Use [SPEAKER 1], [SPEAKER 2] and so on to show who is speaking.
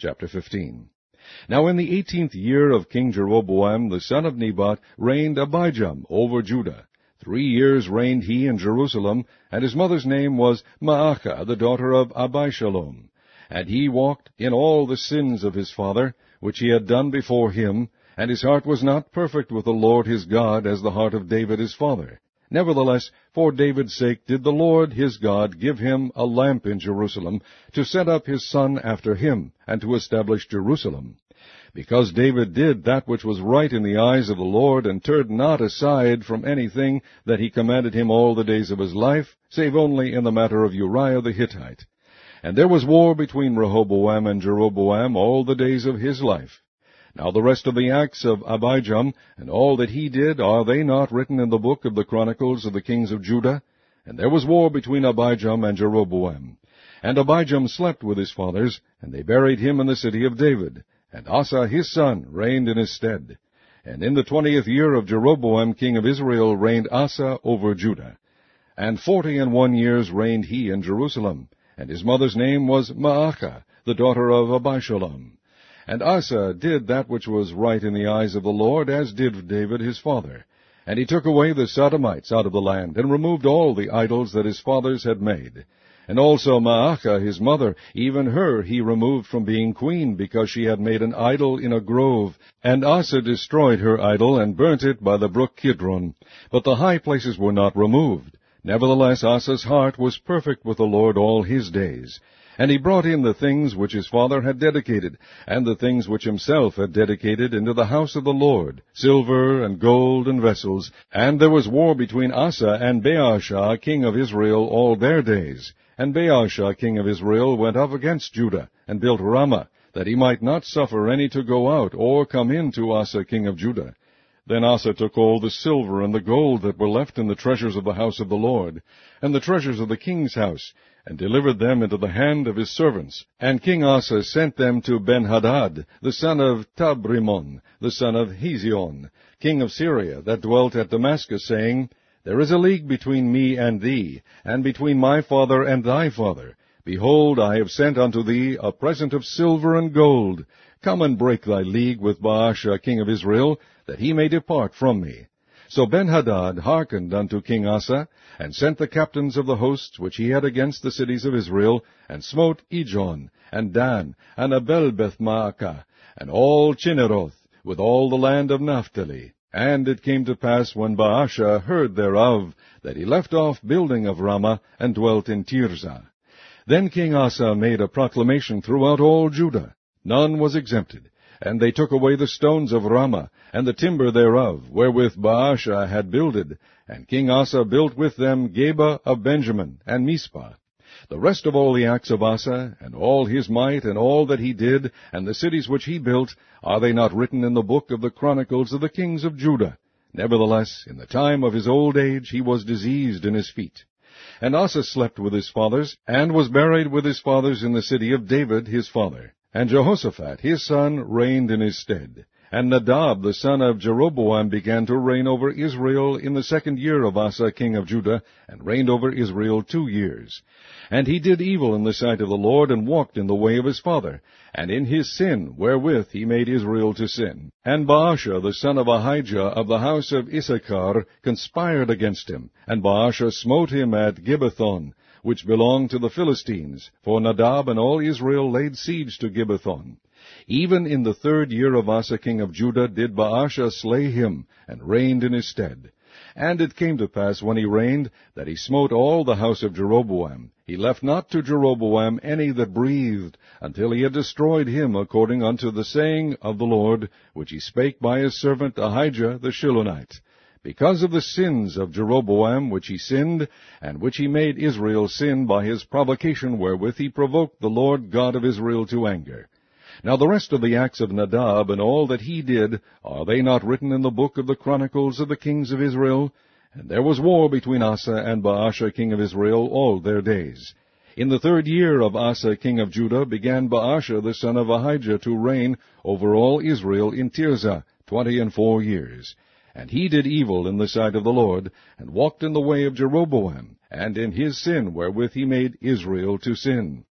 [SPEAKER 1] Chapter 15. Now in the 18th year of King Jeroboam the son of Nebat reigned Abijam over Judah. 3 years reigned he in Jerusalem, and his mother's name was Maachah, the daughter of Abishalom. And he walked in all the sins of his father, which he had done before him, and his heart was not perfect with the Lord his God, as the heart of David his father. Nevertheless, for David's sake did the Lord his God give him a lamp in Jerusalem, to set up his son after him, and to establish Jerusalem. Because David did that which was right in the eyes of the Lord, and turned not aside from anything that he commanded him all the days of his life, save only in the matter of Uriah the Hittite. And there was war between Rehoboam and Jeroboam all the days of his life. Now the rest of the acts of Abijam, and all that he did, are they not written in the book of the Chronicles of the kings of Judah? And there was war between Abijam and Jeroboam. And Abijam slept with his fathers, and they buried him in the city of David. And Asa his son reigned in his stead. And in the 20th year of Jeroboam king of Israel reigned Asa over Judah. And 41 years reigned he in Jerusalem. And his mother's name was Maachah, the daughter of Abishalom. And Asa did that which was right in the eyes of the Lord, as did David his father. And he took away the Sodomites out of the land, and removed all the idols that his fathers had made. And also Maachah his mother, even her he removed from being queen, because she had made an idol in a grove. And Asa destroyed her idol, and burnt it by the brook Kidron. But the high places were not removed. Nevertheless Asa's heart was perfect with the Lord all his days. And he brought in the things which his father had dedicated, and the things which himself had dedicated into the house of the Lord, silver and gold and vessels. And there was war between Asa and Baasha king of Israel all their days. And Baasha king of Israel went up against Judah, and built Ramah, that he might not suffer any to go out or come in to Asa king of Judah. Then Asa took all the silver and the gold that were left in the treasures of the house of the Lord, and the treasures of the king's house, and delivered them into the hand of his servants. And King Asa sent them to Benhadad, the son of Tabrimon, the son of Hezion, king of Syria, that dwelt at Damascus, saying, There is a league between me and thee, and between my father and thy father. Behold, I have sent unto thee a present of silver and gold. Come and break thy league with Baasha king of Israel, that he may depart from me. So Benhadad hearkened unto King Asa, and sent the captains of the hosts which he had against the cities of Israel, and smote Ijon, and Dan, and Abel-Beth-Maachah, and all Chinneroth, with all the land of Naphtali. And it came to pass, when Baasha heard thereof, that he left off building of Ramah, and dwelt in Tirzah. Then King Asa made a proclamation throughout all Judah. None was exempted. And they took away the stones of Ramah, and the timber thereof, wherewith Baasha had builded. And King Asa built with them Geba of Benjamin, and Mizpah. The rest of all the acts of Asa, and all his might, and all that he did, and the cities which he built, are they not written in the book of the Chronicles of the kings of Judah? Nevertheless, in the time of his old age he was diseased in his feet. And Asa slept with his fathers, and was buried with his fathers in the city of David his father. And Jehoshaphat his son reigned in his stead. And Nadab the son of Jeroboam began to reign over Israel in the 2nd year of Asa king of Judah, and reigned over Israel 2 years. And he did evil in the sight of the Lord, and walked in the way of his father, and in his sin wherewith he made Israel to sin. And Baasha the son of Ahijah of the house of Issachar conspired against him, and Baasha smote him at Gibbethon, which belonged to the Philistines, for Nadab and all Israel laid siege to Gibbethon. Even in the 3rd year of Asa king of Judah did Baasha slay him, and reigned in his stead. And it came to pass, when he reigned, that he smote all the house of Jeroboam. He left not to Jeroboam any that breathed, until he had destroyed him, according unto the saying of the Lord, which he spake by his servant Ahijah the Shilonite. Because of the sins of Jeroboam which he sinned, and which he made Israel sin by his provocation wherewith he provoked the Lord God of Israel to anger. Now the rest of the acts of Nadab, and all that he did, are they not written in the book of the Chronicles of the kings of Israel? And there was war between Asa and Baasha king of Israel all their days. In the 3rd year of Asa king of Judah began Baasha the son of Ahijah to reign over all Israel in Tirzah 24 years. And he did evil in the sight of the Lord, and walked in the way of Jeroboam, and in his sin wherewith he made Israel to sin.